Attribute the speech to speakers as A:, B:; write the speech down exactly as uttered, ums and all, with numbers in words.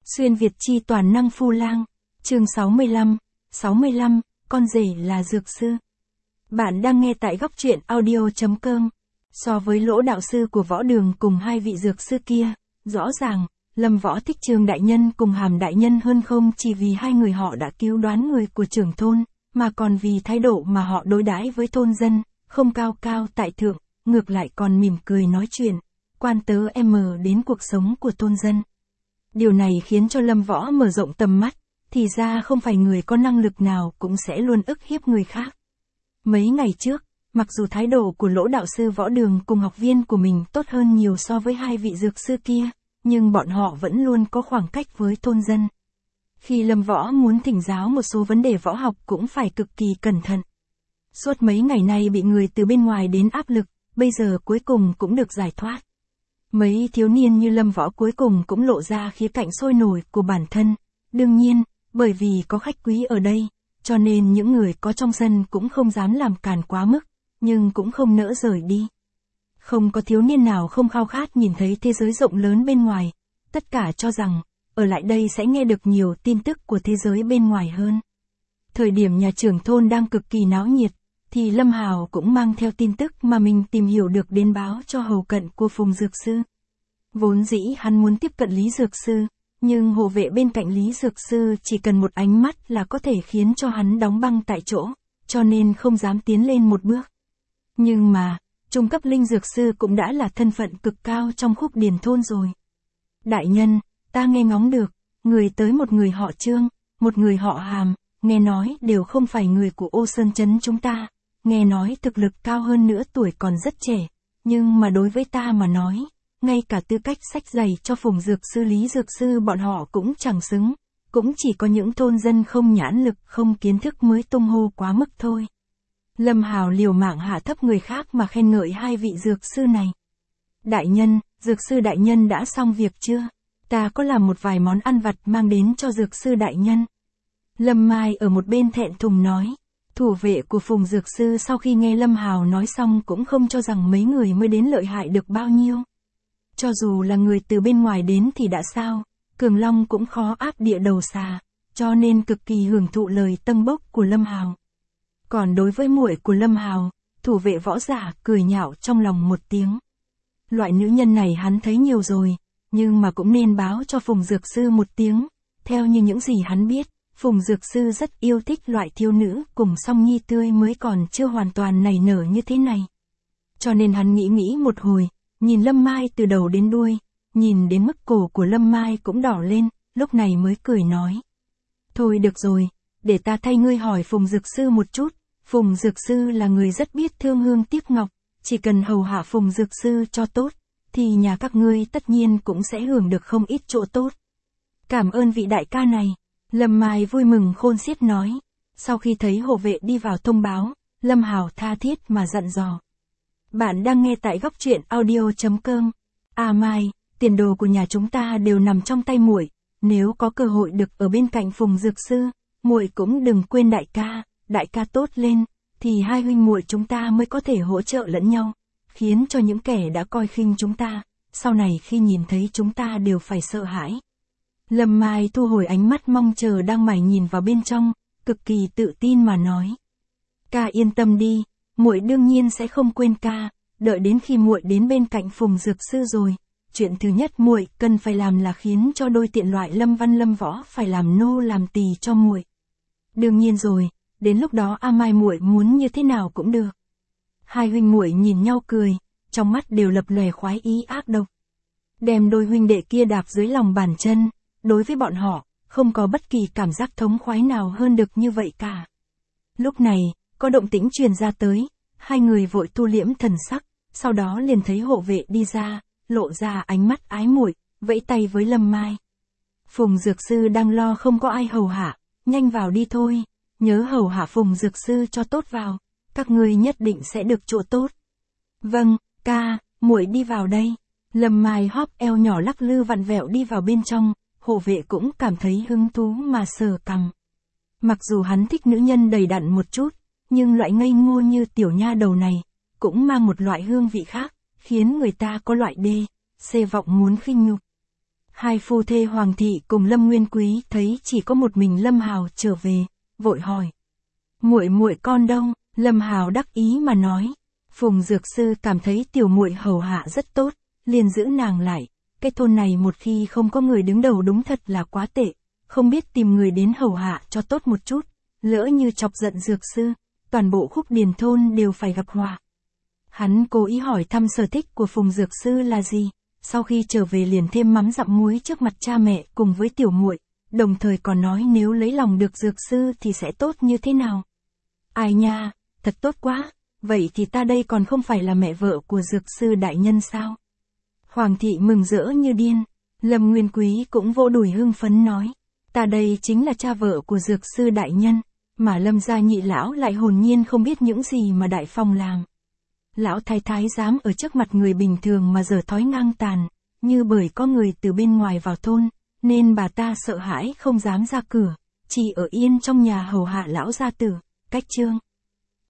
A: Xuyên Việt chi toàn năng phu lang, chương sáu mươi lăm, sáu mươi lăm, con rể là dược sư. Bạn đang nghe tại góc truyện audio chấm com. So với Lỗ đạo sư của Võ Đường cùng hai vị dược sư kia, rõ ràng, Lâm Võ thích Trương đại nhân cùng Hàm đại nhân hơn không chỉ vì hai người họ đã cứu đoán người của trưởng thôn, mà còn vì thái độ mà họ đối đãi với thôn dân, không cao cao tại thượng, ngược lại còn mỉm cười nói chuyện, quan tớ em đến cuộc sống của thôn dân. Điều này khiến cho Lâm Võ mở rộng tầm mắt, thì ra không phải người có năng lực nào cũng sẽ luôn ức hiếp người khác. Mấy ngày trước, mặc dù thái độ của Lỗ đạo sư Võ Đường cùng học viên của mình tốt hơn nhiều so với hai vị dược sư kia, nhưng bọn họ vẫn luôn có khoảng cách với thôn dân. Khi Lâm Võ muốn thỉnh giáo một số vấn đề võ học cũng phải cực kỳ cẩn thận. Suốt mấy ngày nay bị người từ bên ngoài đến áp lực, bây giờ cuối cùng cũng được giải thoát. Mấy thiếu niên như Lâm Võ cuối cùng cũng lộ ra khía cạnh sôi nổi của bản thân. Đương nhiên, bởi vì có khách quý ở đây, cho nên những người có trong sân cũng không dám làm càn quá mức, nhưng cũng không nỡ rời đi. Không có thiếu niên nào không khao khát nhìn thấy thế giới rộng lớn bên ngoài, tất cả cho rằng, ở lại đây sẽ nghe được nhiều tin tức của thế giới bên ngoài hơn. Thời điểm nhà trưởng thôn đang cực kỳ náo nhiệt, thì Lâm Hào cũng mang theo tin tức mà mình tìm hiểu được đến báo cho hầu cận của Phùng Dược Sư. Vốn dĩ hắn muốn tiếp cận Lý Dược Sư, nhưng hộ vệ bên cạnh Lý Dược Sư chỉ cần một ánh mắt là có thể khiến cho hắn đóng băng tại chỗ, cho nên không dám tiến lên một bước. Nhưng mà, trung cấp linh dược sư cũng đã là thân phận cực cao trong khúc điền thôn rồi. Đại nhân, ta nghe ngóng được, người tới một người họ Trương, một người họ Hàm, nghe nói đều không phải người của Ô Sơn Trấn chúng ta, nghe nói thực lực cao hơn nữa tuổi còn rất trẻ, nhưng mà đối với ta mà nói, ngay cả tư cách sách giày cho Phùng Dược Sư Lý Dược Sư bọn họ cũng chẳng xứng, cũng chỉ có những thôn dân không nhãn lực không kiến thức mới tung hô quá mức thôi. Lâm Hào liều mạng hạ thấp người khác mà khen ngợi hai vị dược sư này. Đại nhân, dược sư đại nhân đã xong việc chưa? Ta có làm một vài món ăn vặt mang đến cho dược sư đại nhân. Lâm Mai ở một bên thẹn thùng nói. Thủ vệ của Phùng Dược Sư sau khi nghe Lâm Hào nói xong cũng không cho rằng mấy người mới đến lợi hại được bao nhiêu. Cho dù là người từ bên ngoài đến thì đã sao, Cường Long cũng khó áp địa đầu xà, cho nên cực kỳ hưởng thụ lời tâng bốc của Lâm Hào. Còn đối với muội của Lâm Hào, thủ vệ võ giả cười nhạo trong lòng một tiếng. Loại nữ nhân này hắn thấy nhiều rồi, nhưng mà cũng nên báo cho Phùng Dược Sư một tiếng. Theo như những gì hắn biết, Phùng Dược Sư rất yêu thích loại thiếu nữ cùng song nhi tươi mới còn chưa hoàn toàn nảy nở như thế này. Cho nên hắn nghĩ nghĩ một hồi, nhìn Lâm Mai từ đầu đến đuôi, nhìn đến mức cổ của Lâm Mai cũng đỏ lên, lúc này mới cười nói. Thôi được rồi, để ta thay ngươi hỏi Phùng Dược Sư một chút. Phùng Dược Sư là người rất biết thương hương tiếc ngọc, chỉ cần hầu hạ Phùng Dược Sư cho tốt, thì nhà các ngươi tất nhiên cũng sẽ hưởng được không ít chỗ tốt. Cảm ơn vị đại ca này, Lâm Mai vui mừng khôn xiết nói. Sau khi thấy hộ vệ đi vào thông báo, Lâm Hào tha thiết mà dặn dò. Bạn đang nghe tại góc truyện audio chấm com. À Mai, tiền đồ của nhà chúng ta đều nằm trong tay muội, nếu có cơ hội được ở bên cạnh Phùng Dược Sư, muội cũng đừng quên đại ca. Đại ca tốt lên, thì hai huynh muội chúng ta mới có thể hỗ trợ lẫn nhau, khiến cho những kẻ đã coi khinh chúng ta, sau này khi nhìn thấy chúng ta đều phải sợ hãi. Lâm Mai thu hồi ánh mắt mong chờ đang mải nhìn vào bên trong, cực kỳ tự tin mà nói. Ca yên tâm đi, muội đương nhiên sẽ không quên ca, đợi đến khi muội đến bên cạnh Phùng Dược Sư rồi, chuyện thứ nhất muội cần phải làm là khiến cho đôi tiện loại Lâm Văn Lâm Võ phải làm nô làm tỳ cho muội. Đương nhiên rồi. Đến lúc đó A Mai muội muốn như thế nào cũng được. Hai huynh muội nhìn nhau cười, trong mắt đều lập lòe khoái ý ác độc. Đem đôi huynh đệ kia đạp dưới lòng bàn chân, đối với bọn họ, không có bất kỳ cảm giác thống khoái nào hơn được như vậy cả. Lúc này, có động tĩnh truyền ra tới, hai người vội thu liễm thần sắc, sau đó liền thấy hộ vệ đi ra, lộ ra ánh mắt ái muội, vẫy tay với Lâm Mai. Phùng Dược Sư đang lo không có ai hầu hạ, nhanh vào đi thôi. Nhớ hầu hạ Phùng Dược Sư cho tốt vào, các ngươi nhất định sẽ được chỗ tốt. Vâng, ca, muội đi vào đây. Lâm Mai hóp eo nhỏ lắc lư vặn vẹo đi vào bên trong, hộ vệ cũng cảm thấy hứng thú mà sờ cằm. Mặc dù hắn thích nữ nhân đầy đặn một chút, nhưng loại ngây ngô như tiểu nha đầu này, cũng mang một loại hương vị khác, khiến người ta có loại đê, xê vọng muốn khinh nhục. Hai phu thê Hoàng thị cùng Lâm Nguyên Quý thấy chỉ có một mình Lâm Hào trở về, vội hỏi. Muội muội con đâu? Lâm Hào đắc ý mà nói. Phùng Dược Sư cảm thấy tiểu muội hầu hạ rất tốt, liền giữ nàng lại. Cái thôn này một khi không có người đứng đầu đúng thật là quá tệ, không biết tìm người đến hầu hạ cho tốt một chút, lỡ như chọc giận Dược Sư, toàn bộ Khúc Điền thôn đều phải gặp họa. Hắn cố ý hỏi thăm sở thích của Phùng Dược Sư là gì, sau khi trở về liền thêm mắm dặm muối trước mặt cha mẹ cùng với tiểu muội, đồng thời còn nói nếu lấy lòng được Dược Sư thì sẽ tốt như thế nào. Ai nha, thật tốt quá, vậy thì ta đây còn không phải là mẹ vợ của Dược Sư đại nhân sao? Hoàng thị mừng rỡ như điên, Lâm Nguyên Quý cũng vỗ đùi hưng phấn nói, ta đây chính là cha vợ của Dược Sư đại nhân, mà Lâm gia nhị lão lại hồn nhiên không biết những gì mà đại phong làm. Lão thái thái dám ở trước mặt người bình thường mà giở thói ngang tàn, như bởi có người từ bên ngoài vào thôn, nên bà ta sợ hãi không dám ra cửa, chỉ ở yên trong nhà hầu hạ lão gia tử. Cách chương